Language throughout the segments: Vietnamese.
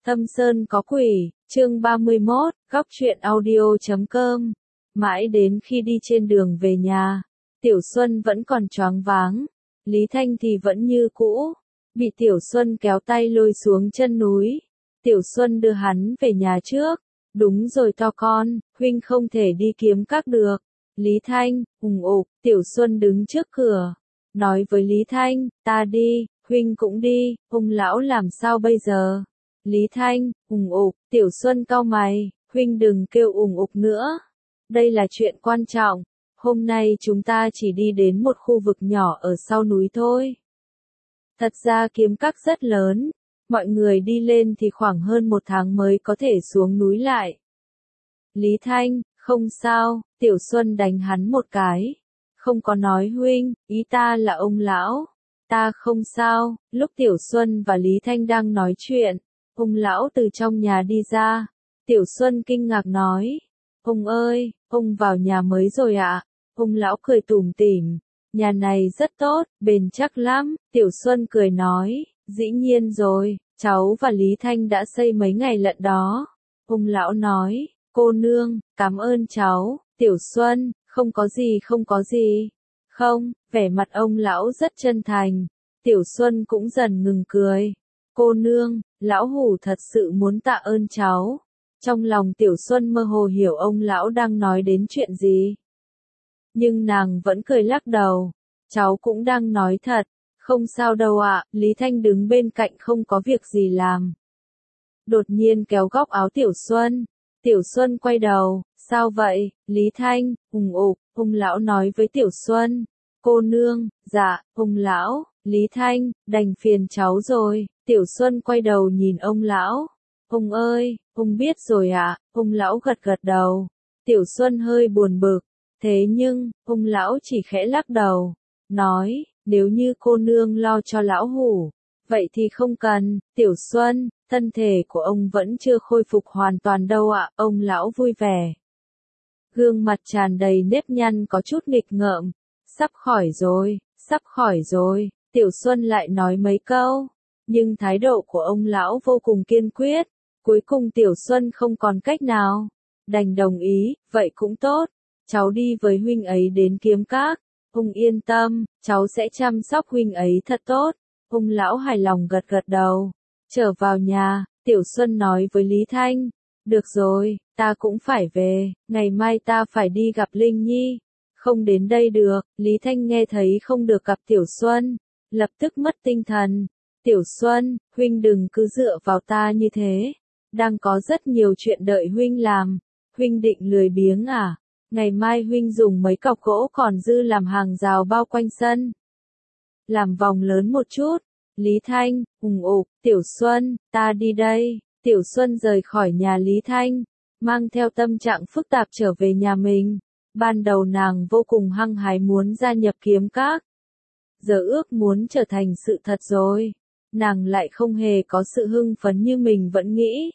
Thâm Sơn có quỷ, chương 31, góc truyện audio.com. Mãi đến khi đi trên đường về nhà, Tiểu Xuân vẫn còn choáng váng, Lý Thanh thì vẫn như cũ, bị Tiểu Xuân kéo tay lôi xuống chân núi. Tiểu Xuân đưa hắn về nhà trước. Đúng rồi to con, huynh không thể đi kiếm các được. Lý Thanh, ùng ục, Tiểu Xuân đứng trước cửa, nói với Lý Thanh, ta đi, huynh cũng đi, ông lão làm sao bây giờ? Lý Thanh, ùng ục, Tiểu Xuân cau mày, huynh đừng kêu ùng ục nữa. Đây là chuyện quan trọng, hôm nay chúng ta chỉ đi đến một khu vực nhỏ ở sau núi thôi. Thật ra kiếm các rất lớn, mọi người đi lên thì khoảng hơn 1 tháng mới có thể xuống núi lại. Lý Thanh, không sao, Tiểu Xuân đánh hắn một cái. Không có nói huynh, ý ta là ông lão. Ta không sao. Lúc Tiểu Xuân và Lý Thanh đang nói chuyện, ông lão từ trong nhà đi ra. Tiểu Xuân kinh ngạc nói, ông ơi, ông vào nhà mới rồi ạ. Ông lão cười tủm tỉm, nhà này rất tốt, bền chắc lắm. Tiểu Xuân cười nói, dĩ nhiên rồi, cháu và Lý Thanh đã xây mấy ngày lận đó. Ông lão nói, cô nương, cảm ơn cháu. Tiểu Xuân, không có gì không có gì. Không, vẻ mặt ông lão rất chân thành. Tiểu Xuân cũng dần ngừng cười. Cô nương, lão hủ thật sự muốn tạ ơn cháu. Trong lòng Tiểu Xuân mơ hồ hiểu ông lão đang nói đến chuyện gì. Nhưng nàng vẫn cười lắc đầu. Cháu cũng đang nói thật. Không sao đâu ạ. Lý Thanh đứng bên cạnh không có việc gì làm. Đột nhiên kéo góc áo Tiểu Xuân. Tiểu Xuân quay đầu, sao vậy, Lý Thanh, ùng ục, ông lão nói với Tiểu Xuân. Cô nương, dạ, ông lão, Lý Thanh, đành phiền cháu rồi. Tiểu Xuân quay đầu nhìn ông lão. Ông ơi, ông biết rồi ạ, ông lão gật gật đầu. Tiểu Xuân hơi buồn bực, thế nhưng, ông lão chỉ khẽ lắc đầu, nói, nếu như cô nương lo cho lão hủ, vậy thì không cần. Tiểu Xuân, thân thể của ông vẫn chưa khôi phục hoàn toàn đâu ạ. Ông lão vui vẻ. Gương mặt tràn đầy nếp nhăn có chút nghịch ngợm. Sắp khỏi rồi, sắp khỏi rồi. Tiểu Xuân lại nói mấy câu. Nhưng thái độ của ông lão vô cùng kiên quyết. Cuối cùng Tiểu Xuân không còn cách nào. Đành đồng ý, vậy cũng tốt. Cháu đi với huynh ấy đến kiếm các. Ông yên tâm, cháu sẽ chăm sóc huynh ấy thật tốt. Ông lão hài lòng gật gật đầu. Trở vào nhà, Tiểu Xuân nói với Lý Thanh. Được rồi, ta cũng phải về, ngày mai ta phải đi gặp Linh Nhi. Không đến đây được. Lý Thanh nghe thấy không được gặp Tiểu Xuân, lập tức mất tinh thần. Tiểu Xuân, huynh đừng cứ dựa vào ta như thế. Đang có rất nhiều chuyện đợi huynh làm. Huynh định lười biếng à? Ngày mai huynh dùng mấy cọc gỗ còn dư làm hàng rào bao quanh sân. Làm vòng lớn một chút. Lý Thanh, ùng ục, Tiểu Xuân, ta đi đây. Tiểu Xuân rời khỏi nhà Lý Thanh, mang theo tâm trạng phức tạp trở về nhà mình. Ban đầu nàng vô cùng hăng hái muốn gia nhập kiếm các. Giờ ước muốn trở thành sự thật rồi. Nàng lại không hề có sự hưng phấn như mình vẫn nghĩ.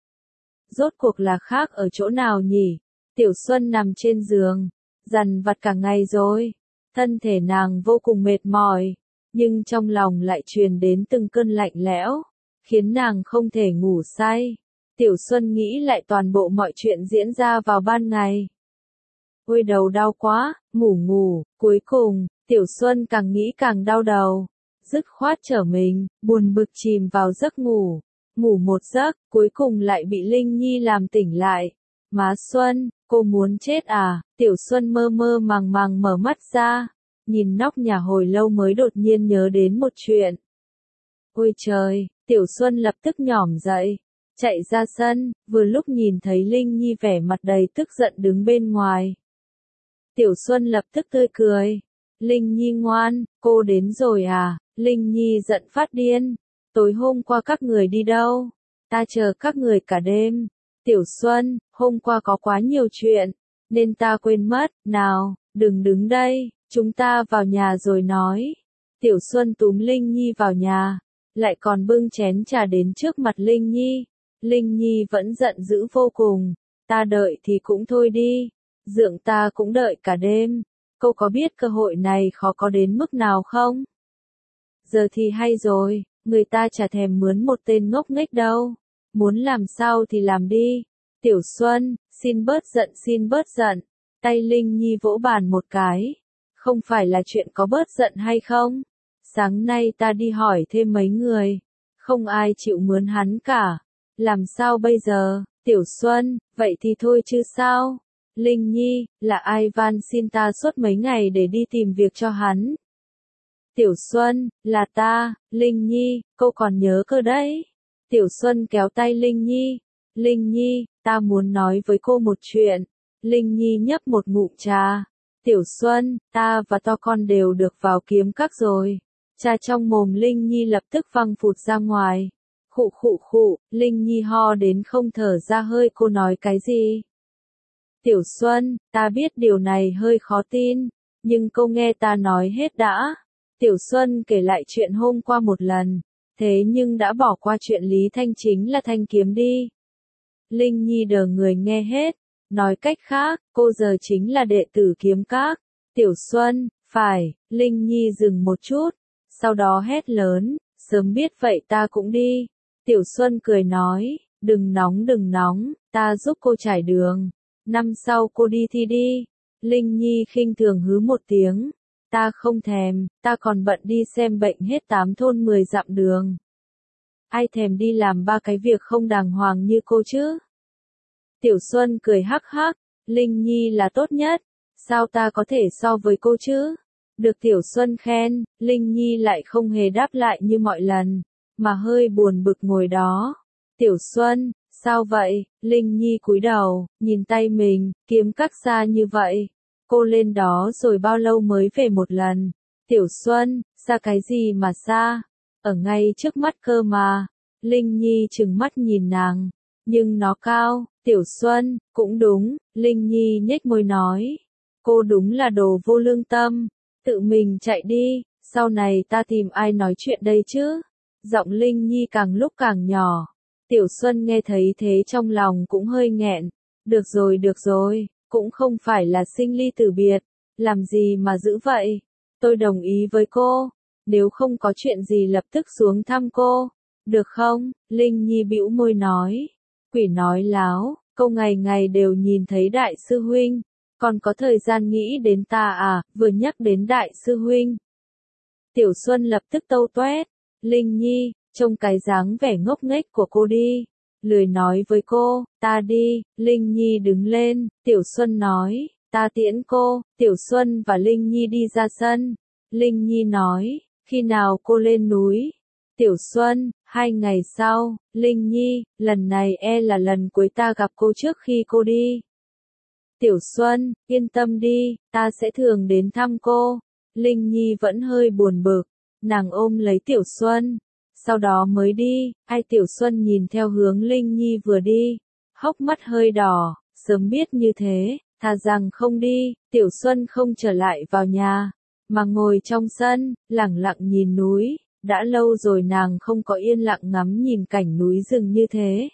Rốt cuộc là khác ở chỗ nào nhỉ? Tiểu Xuân nằm trên giường, dằn vặt cả ngày rồi. Thân thể nàng vô cùng mệt mỏi. Nhưng trong lòng lại truyền đến từng cơn lạnh lẽo, khiến nàng không thể ngủ say. Tiểu Xuân nghĩ lại toàn bộ mọi chuyện diễn ra vào ban ngày. Ôi đầu đau quá, ngủ, cuối cùng, Tiểu Xuân càng nghĩ càng đau đầu. Dứt khoát trở mình, buồn bực chìm vào giấc ngủ. Ngủ một giấc, cuối cùng lại bị Linh Nhi làm tỉnh lại. Má Xuân, cô muốn chết à? Tiểu Xuân mơ mơ màng màng mở mắt ra. Nhìn nóc nhà hồi lâu mới đột nhiên nhớ đến một chuyện. Ôi trời, Tiểu Xuân lập tức nhỏm dậy, chạy ra sân, vừa lúc nhìn thấy Linh Nhi vẻ mặt đầy tức giận đứng bên ngoài. Tiểu Xuân lập tức tươi cười. Linh Nhi ngoan, cô đến rồi à? Linh Nhi giận phát điên. Tối hôm qua các người đi đâu? Ta chờ các người cả đêm. Tiểu Xuân, hôm qua có quá nhiều chuyện, nên ta quên mất. Nào, đừng đứng đây. Chúng ta vào nhà rồi nói. Tiểu Xuân túm Linh Nhi vào nhà, lại còn bưng chén trà đến trước mặt Linh Nhi. Linh Nhi vẫn giận dữ vô cùng. Ta đợi thì cũng thôi đi. Dượng ta cũng đợi cả đêm. Cô có biết cơ hội này khó có đến mức nào không? Giờ thì hay rồi, người ta chả thèm mướn một tên ngốc nghếch đâu. muốn làm sao thì làm đi. Tiểu Xuân, xin bớt giận. Tay Linh Nhi vỗ bàn một cái. Không phải là chuyện có bớt giận hay không? Sáng nay ta đi hỏi thêm mấy người. Không ai chịu mướn hắn cả. Làm sao bây giờ? Tiểu Xuân, vậy thì thôi chứ sao? Linh Nhi, là ai van xin ta suốt mấy ngày để đi tìm việc cho hắn? Tiểu Xuân, là ta, Linh Nhi, cô còn nhớ cơ đấy. Tiểu Xuân kéo tay Linh Nhi. Linh Nhi, ta muốn nói với cô một chuyện. Linh Nhi nhấp một ngụm trà. Tiểu Xuân, ta và to con đều được vào kiếm các rồi. Trà trong mồm Linh Nhi lập tức văng phụt ra ngoài. Khụ khụ khụ, Linh Nhi ho đến không thở ra hơi. Cô nói cái gì? Tiểu Xuân, ta biết điều này hơi khó tin, nhưng cô nghe ta nói hết đã. Tiểu Xuân kể lại chuyện hôm qua một lần, thế nhưng đã bỏ qua chuyện Lý Thanh chính là thanh kiếm đi. Linh Nhi đờ người nghe hết, nói cách khác, cô giờ chính là đệ tử kiếm các. Tiểu Xuân, phải, Linh Nhi dừng một chút, sau đó hét lớn, sớm biết vậy ta cũng đi. Tiểu Xuân cười nói, đừng nóng, ta giúp cô trải đường. Năm sau cô đi thi đi. Linh Nhi khinh thường hứ một tiếng. Ta không thèm, ta còn bận đi xem bệnh hết 8 thôn 10 dặm đường. Ai thèm đi làm 3 cái việc không đàng hoàng như cô chứ? Tiểu Xuân cười hắc hắc, Linh Nhi là tốt nhất, sao ta có thể so với cô chứ? Được Tiểu Xuân khen, Linh Nhi lại không hề đáp lại như mọi lần, mà hơi buồn bực ngồi đó. Tiểu Xuân, sao vậy? Linh Nhi cúi đầu, nhìn tay mình, kiếm các xa như vậy. Cô lên đó rồi bao lâu mới về một lần? Tiểu Xuân, xa cái gì mà xa? Ở ngay trước mắt cơ mà. Linh Nhi trừng mắt nhìn nàng. Nhưng nó cao. Tiểu Xuân, cũng đúng. Linh Nhi nhếch môi nói. Cô đúng là đồ vô lương tâm. Tự mình chạy đi. Sau này ta tìm ai nói chuyện đây chứ? Giọng Linh Nhi càng lúc càng nhỏ. Tiểu Xuân nghe thấy thế trong lòng cũng hơi nghẹn. Được rồi, cũng không phải là sinh ly tử biệt. Làm gì mà giữ vậy? Tôi đồng ý với cô. Nếu không có chuyện gì lập tức xuống thăm cô. Được không? Linh Nhi bĩu môi nói. Quỷ nói láo, cô ngày ngày đều nhìn thấy đại sư huynh. Còn có thời gian nghĩ đến ta à, vừa nhắc đến đại sư huynh. Tiểu Xuân lập tức tâu toét. Linh Nhi, trông cái dáng vẻ ngốc nghếch của cô đi. Lười nói với cô, ta đi. Linh Nhi đứng lên, Tiểu Xuân nói, ta tiễn cô. Tiểu Xuân và Linh Nhi đi ra sân. Linh Nhi nói, khi nào cô lên núi? Tiểu Xuân, 2 ngày sau. Linh Nhi, lần này là lần cuối ta gặp cô trước khi cô đi. Tiểu Xuân, yên tâm đi, ta sẽ thường đến thăm cô. Linh Nhi vẫn hơi buồn bực, nàng ôm lấy Tiểu Xuân. Sau đó mới đi. Tiểu Xuân nhìn theo hướng Linh Nhi vừa đi, hốc mắt hơi đỏ, sớm biết như thế, thà rằng không đi. Tiểu Xuân không trở lại vào nhà, mà ngồi trong sân, lẳng lặng nhìn núi. Đã lâu rồi nàng không có yên lặng ngắm nhìn cảnh núi rừng như thế.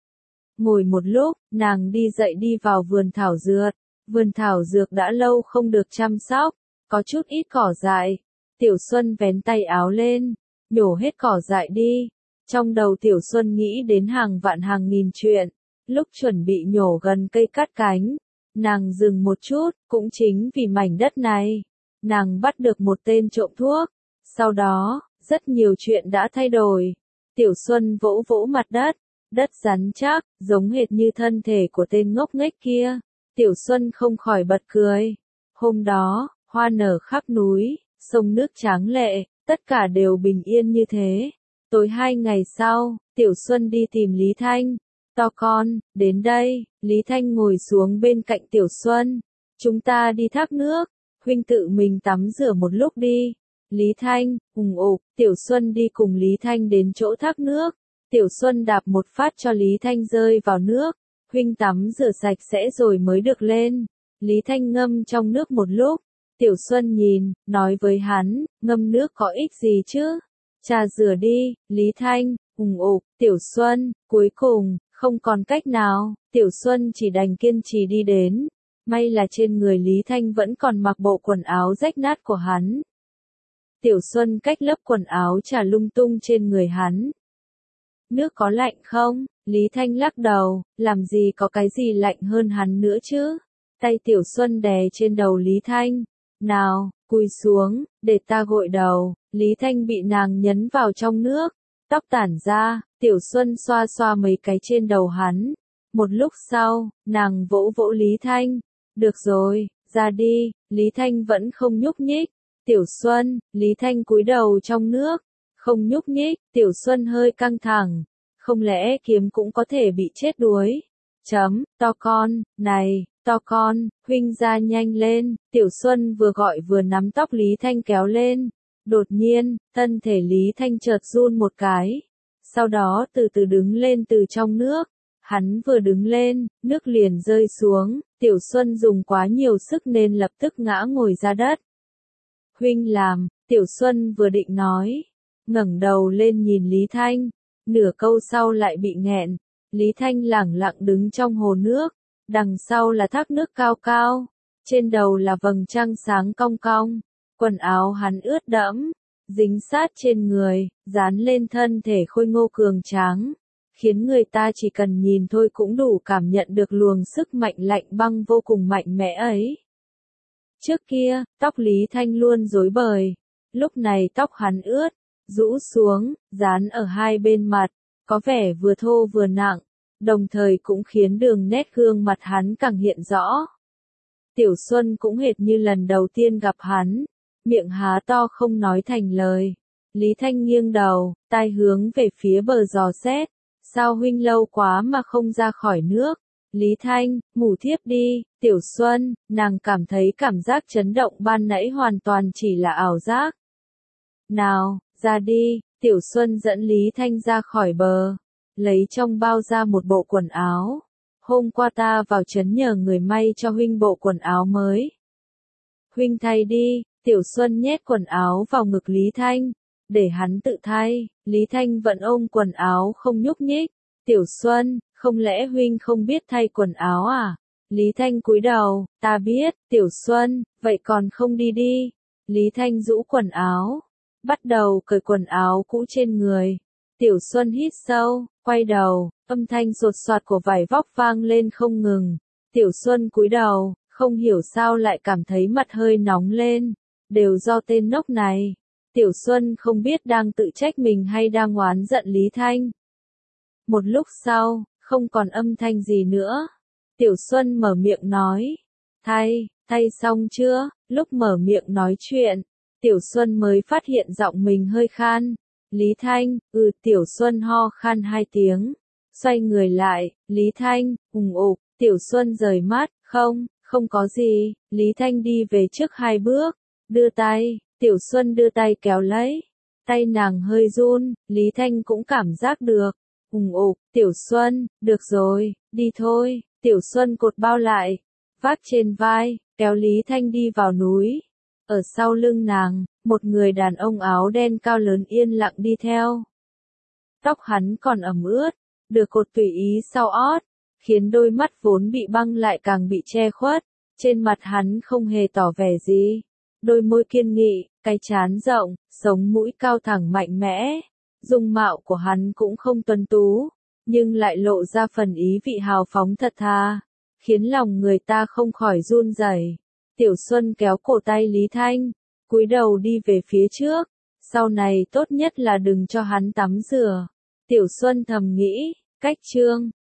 Ngồi một lúc, nàng đi dậy đi vào vườn thảo dược. Vườn thảo dược đã lâu không được chăm sóc, có chút ít cỏ dại. Tiểu Xuân vén tay áo lên, nhổ hết cỏ dại đi. Trong đầu Tiểu Xuân nghĩ đến hàng vạn hàng nghìn chuyện. Lúc chuẩn bị nhổ gần cây cát cánh, nàng dừng một chút, cũng chính vì mảnh đất này. Nàng bắt được một tên trộm thuốc. Sau đó, rất nhiều chuyện đã thay đổi. Tiểu Xuân vỗ vỗ mặt đất. Đất rắn chắc, giống hệt như thân thể của tên ngốc nghếch kia. Tiểu Xuân không khỏi bật cười. Hôm đó, hoa nở khắp núi, sông nước tráng lệ, tất cả đều bình yên như thế. Tối 2 ngày sau, Tiểu Xuân đi tìm Lý Thanh. To con, đến đây. Lý Thanh ngồi xuống bên cạnh Tiểu Xuân. Chúng ta đi thác nước. Huynh tự mình tắm rửa một lúc đi. Lý Thanh, hùng ục. Tiểu Xuân đi cùng Lý Thanh đến chỗ thác nước. Tiểu Xuân đạp một phát cho Lý Thanh rơi vào nước. Huynh tắm rửa sạch sẽ rồi mới được lên. Lý Thanh ngâm trong nước một lúc. Tiểu Xuân nhìn, nói với hắn, ngâm nước có ích gì chứ? Trà rửa đi. Lý Thanh, hùng ục. Tiểu Xuân, cuối cùng, không còn cách nào. Tiểu Xuân chỉ đành kiên trì đi đến. May là trên người Lý Thanh vẫn còn mặc bộ quần áo rách nát của hắn. Tiểu Xuân cách lớp quần áo trà lung tung trên người hắn. Nước có lạnh không? Lý Thanh lắc đầu, làm gì có cái gì lạnh hơn hắn nữa chứ. Tay Tiểu Xuân đè trên đầu Lý Thanh. Nào, cúi xuống, để ta gội đầu. Lý Thanh bị nàng nhấn vào trong nước. Tóc tản ra, Tiểu Xuân xoa xoa mấy cái trên đầu hắn. Một lúc sau, nàng vỗ vỗ Lý Thanh. Được rồi, ra đi. Lý Thanh vẫn không nhúc nhích. Tiểu Xuân, Lý Thanh cúi đầu trong nước. Không nhúc nhích, Tiểu Xuân hơi căng thẳng. Không lẽ kiếm cũng có thể bị chết đuối? To con, này, to con, huynh ra nhanh lên. Tiểu Xuân vừa gọi vừa nắm tóc Lý Thanh kéo lên. Đột nhiên, thân thể Lý Thanh chợt run một cái. Sau đó từ từ đứng lên từ trong nước. Hắn vừa đứng lên, nước liền rơi xuống. Tiểu Xuân dùng quá nhiều sức nên lập tức ngã ngồi ra đất. Huynh làm, Tiểu Xuân vừa định nói. Ngẩng đầu lên nhìn Lý Thanh. Nửa câu sau lại bị nghẹn. Lý Thanh lẳng lặng đứng trong hồ nước. Đằng sau là thác nước cao cao. Trên đầu là vầng trăng sáng cong cong. Quần áo hắn ướt đẫm. Dính sát trên người, dán lên thân thể khôi ngô cường tráng. Khiến người ta chỉ cần nhìn thôi cũng đủ cảm nhận được luồng sức mạnh lạnh băng vô cùng mạnh mẽ ấy. Trước kia, tóc Lý Thanh luôn rối bời. Lúc này tóc hắn ướt, rũ xuống, dán ở hai bên mặt. Có vẻ vừa thô vừa nặng. Đồng thời cũng khiến đường nét gương mặt hắn càng hiện rõ. Tiểu Xuân cũng hệt như lần đầu tiên gặp hắn. Miệng há to không nói thành lời. Lý Thanh nghiêng đầu, tai hướng về phía bờ dò xét. Sao huynh lâu quá mà không ra khỏi nước? Lý Thanh, ngủ thiếp đi. Tiểu Xuân, nàng cảm thấy cảm giác chấn động ban nãy hoàn toàn chỉ là ảo giác. Nào, ra đi. Tiểu Xuân dẫn Lý Thanh ra khỏi bờ. Lấy trong bao ra một bộ quần áo. Hôm qua ta vào trấn nhờ người may cho huynh bộ quần áo mới. Huynh thay đi. Tiểu Xuân nhét quần áo vào ngực Lý Thanh. Để hắn tự thay. Lý Thanh vẫn ôm quần áo không nhúc nhích. Tiểu Xuân, không lẽ huynh không biết thay quần áo à? Lý Thanh cúi đầu, ta biết. Tiểu Xuân, vậy còn không đi đi. Lý Thanh rũ quần áo. Bắt đầu cởi quần áo cũ trên người. Tiểu Xuân hít sâu, quay đầu, âm thanh sột soạt của vải vóc vang lên không ngừng. Tiểu Xuân cúi đầu, không hiểu sao lại cảm thấy mặt hơi nóng lên. Đều do tên nốc này. Tiểu Xuân không biết đang tự trách mình hay đang oán giận Lý Thanh. Một lúc sau, không còn âm thanh gì nữa. Tiểu Xuân mở miệng nói. Thay xong chưa? Lúc mở miệng nói chuyện, Tiểu Xuân mới phát hiện giọng mình hơi khan. Lý Thanh, Tiểu Xuân ho khan 2 tiếng. Xoay người lại, Lý Thanh, ùng ục. Tiểu Xuân rời mắt, không có gì. Lý Thanh đi về trước 2 bước. Đưa tay, Tiểu Xuân đưa tay kéo lấy. Tay nàng hơi run, Lý Thanh cũng cảm giác được. Ùng ục, Tiểu Xuân, được rồi, đi thôi. Tiểu Xuân cột bao lại, vác trên vai, kéo Lý Thanh đi vào núi. Ở sau lưng nàng, một người đàn ông áo đen cao lớn yên lặng đi theo. Tóc hắn còn ẩm ướt, được cột tùy ý sau ót, khiến đôi mắt vốn bị băng lại càng bị che khuất. Trên mặt hắn không hề tỏ vẻ gì. Đôi môi kiên nghị, cái trán rộng, sống mũi cao thẳng mạnh mẽ. Dung mạo của hắn cũng không tuấn tú, nhưng lại lộ ra phần ý vị hào phóng thật thà, khiến lòng người ta không khỏi run rẩy. Tiểu Xuân kéo cổ tay Lý Thanh, cúi đầu đi về phía trước, sau này tốt nhất là đừng cho hắn tắm rửa. Tiểu Xuân thầm nghĩ, cách chương